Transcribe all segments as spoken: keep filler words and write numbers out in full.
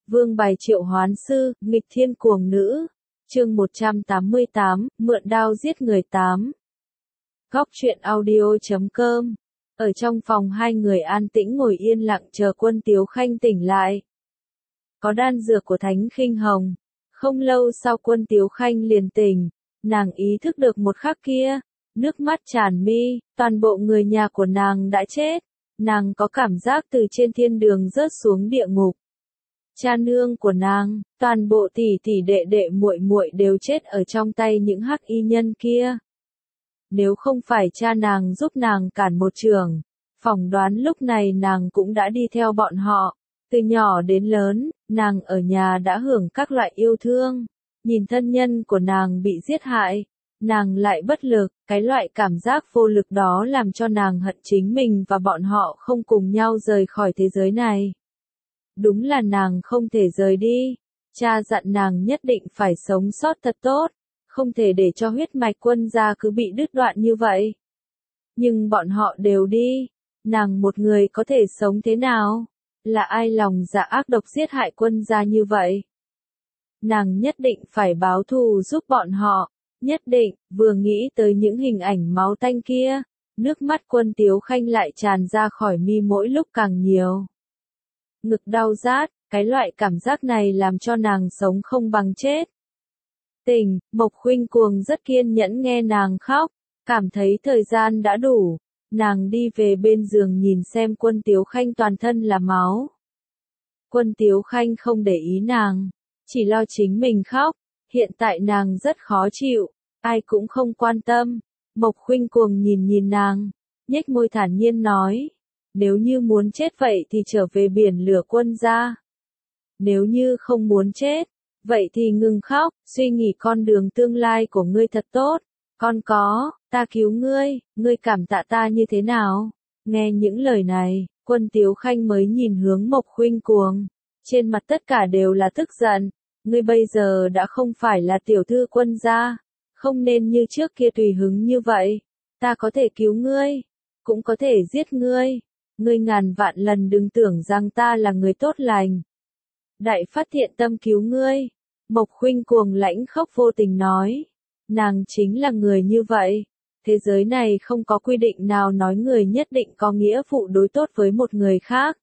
Vương bài triệu hoán sư, nghịch thiên cuồng nữ. Chương một trăm tám mươi tám, mượn đao giết người tám. Góc truyện audio chấm com. Ở trong phòng hai người an tĩnh ngồi yên lặng chờ Quân Tiếu Khanh tỉnh lại. Có đan dược của Thánh Khinh Hồng. Không lâu sau Quân Tiếu Khanh liền tỉnh, nàng ý thức được một khắc kia, nước mắt tràn mi, toàn bộ người nhà của nàng đã chết. Nàng có cảm giác từ trên thiên đường rớt xuống địa ngục. Cha nương của nàng, toàn bộ tỷ tỷ đệ đệ muội muội đều chết ở trong tay những hắc y nhân kia. Nếu không phải cha nàng giúp nàng cản một trường, phỏng đoán lúc này nàng cũng đã đi theo bọn họ. Từ nhỏ đến lớn, nàng ở nhà đã hưởng các loại yêu thương. Nhìn thân nhân của nàng bị giết hại, nàng lại bất lực, cái loại cảm giác vô lực đó làm cho nàng hận chính mình và bọn họ không cùng nhau rời khỏi thế giới này. Đúng là nàng không thể rời đi. Cha dặn nàng nhất định phải sống sót thật tốt, không thể để cho huyết mạch Quân gia cứ bị đứt đoạn như vậy. Nhưng bọn họ đều đi, nàng một người có thể sống thế nào? Là ai lòng dạ ác độc giết hại Quân gia như vậy? Nàng nhất định phải báo thù giúp bọn họ, nhất định. Vừa nghĩ tới những hình ảnh máu tanh kia, nước mắt Quân Tiếu Khanh lại tràn ra khỏi mi mỗi lúc càng nhiều. Ngực đau rát, cái loại cảm giác này làm cho nàng sống không bằng chết. Tỉnh, Mộc Khuynh Cuồng rất kiên nhẫn nghe nàng khóc, cảm thấy thời gian đã đủ, nàng đi về bên giường nhìn xem Quân Tiếu Khanh toàn thân là máu. Quân Tiếu Khanh không để ý nàng, chỉ lo chính mình khóc, hiện tại nàng rất khó chịu, ai cũng không quan tâm. Mộc Khuynh Cuồng nhìn nhìn nàng, nhếch môi thản nhiên nói. Nếu như muốn chết vậy thì trở về biển lửa Quân gia. Nếu như không muốn chết, vậy thì ngừng khóc, suy nghĩ con đường tương lai của ngươi thật tốt. Con có, ta cứu ngươi, ngươi cảm tạ ta như thế nào? Nghe những lời này, Quân Tiếu Khanh mới nhìn hướng Mộc Khuynh Cuồng. Trên mặt tất cả đều là tức giận. Ngươi bây giờ đã không phải là tiểu thư Quân gia, không nên như trước kia tùy hứng như vậy. Ta có thể cứu ngươi, cũng có thể giết ngươi. Ngươi ngàn vạn lần đừng tưởng rằng ta là người tốt lành. Đại phát thiện tâm cứu ngươi. Mộc Khuynh Cuồng lãnh khốc vô tình nói. Nàng chính là người như vậy. Thế giới này không có quy định nào nói người nhất định có nghĩa vụ đối tốt với một người khác.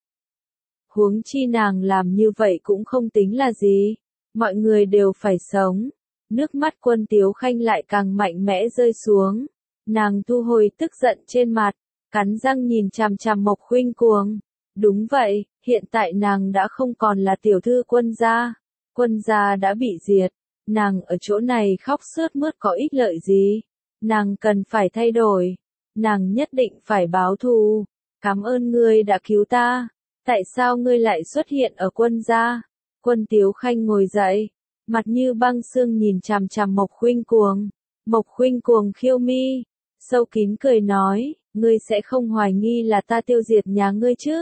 Huống chi nàng làm như vậy cũng không tính là gì. Mọi người đều phải sống. Nước mắt Quân Tiếu Khanh lại càng mạnh mẽ rơi xuống. Nàng thu hồi tức giận trên mặt. Cắn răng nhìn chằm chằm Mộc Khuynh Cuồng. Đúng vậy, hiện tại nàng đã không còn là tiểu thư Quân gia. Quân gia đã bị diệt. Nàng ở chỗ này khóc sướt mướt có ích lợi gì? Nàng cần phải thay đổi. Nàng nhất định phải báo thù. Cảm ơn ngươi đã cứu ta. Tại sao ngươi lại xuất hiện ở Quân gia? Quân Tiếu Khanh ngồi dậy, mặt như băng xương nhìn chằm chằm Mộc Khuynh Cuồng. Mộc Khuynh Cuồng khiêu mi, sâu kín cười nói. Ngươi sẽ không hoài nghi là ta tiêu diệt nhà ngươi chứ?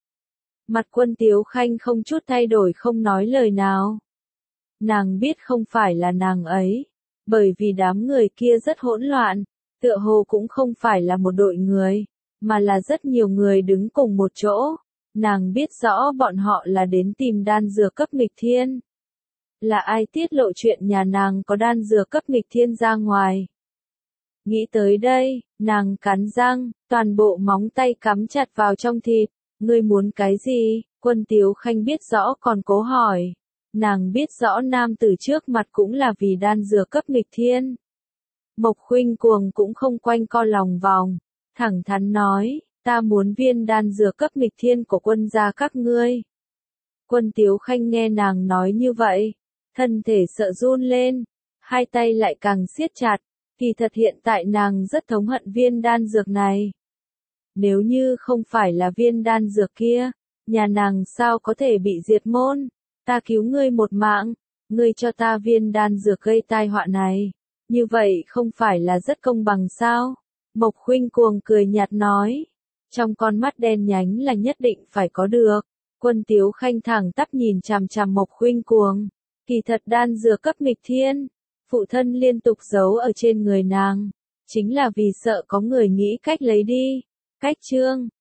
Mặt Quân Tiếu Khanh không chút thay đổi không nói lời nào. Nàng biết không phải là nàng ấy, bởi vì đám người kia rất hỗn loạn, tựa hồ cũng không phải là một đội người, mà là rất nhiều người đứng cùng một chỗ. Nàng biết rõ bọn họ là đến tìm đan dược cấp nghịch thiên. Là ai tiết lộ chuyện nhà nàng có đan dược cấp nghịch thiên ra ngoài? Nghĩ tới đây, nàng cắn răng, toàn bộ móng tay cắm chặt vào trong thịt. Ngươi muốn cái gì? Quân Tiếu Khanh biết rõ còn cố hỏi. Nàng biết rõ nam tử trước mặt cũng là vì đan dược cấp nghịch thiên. Mộc Khuynh Cuồng cũng không quanh co lòng vòng, thẳng thắn nói, ta muốn viên đan dược cấp nghịch thiên của Quân gia các ngươi. Quân Tiếu Khanh nghe nàng nói như vậy, thân thể sợ run lên, hai tay lại càng siết chặt. Kỳ thật hiện tại nàng rất thống hận viên đan dược này. Nếu như không phải là viên đan dược kia, nhà nàng sao có thể bị diệt môn? Ta cứu ngươi một mạng, ngươi cho ta viên đan dược gây tai họa này. Như vậy không phải là rất công bằng sao? Mộc Khuynh Cuồng cười nhạt nói. Trong con mắt đen nhánh là nhất định phải có được. Quân Tiếu Khanh thẳng tắp nhìn chằm chằm Mộc Khuynh Cuồng. Kỳ thật đan dược cấp nghịch thiên, phụ thân liên tục giấu ở trên người nàng, chính là vì sợ có người nghĩ cách lấy đi. Cách chương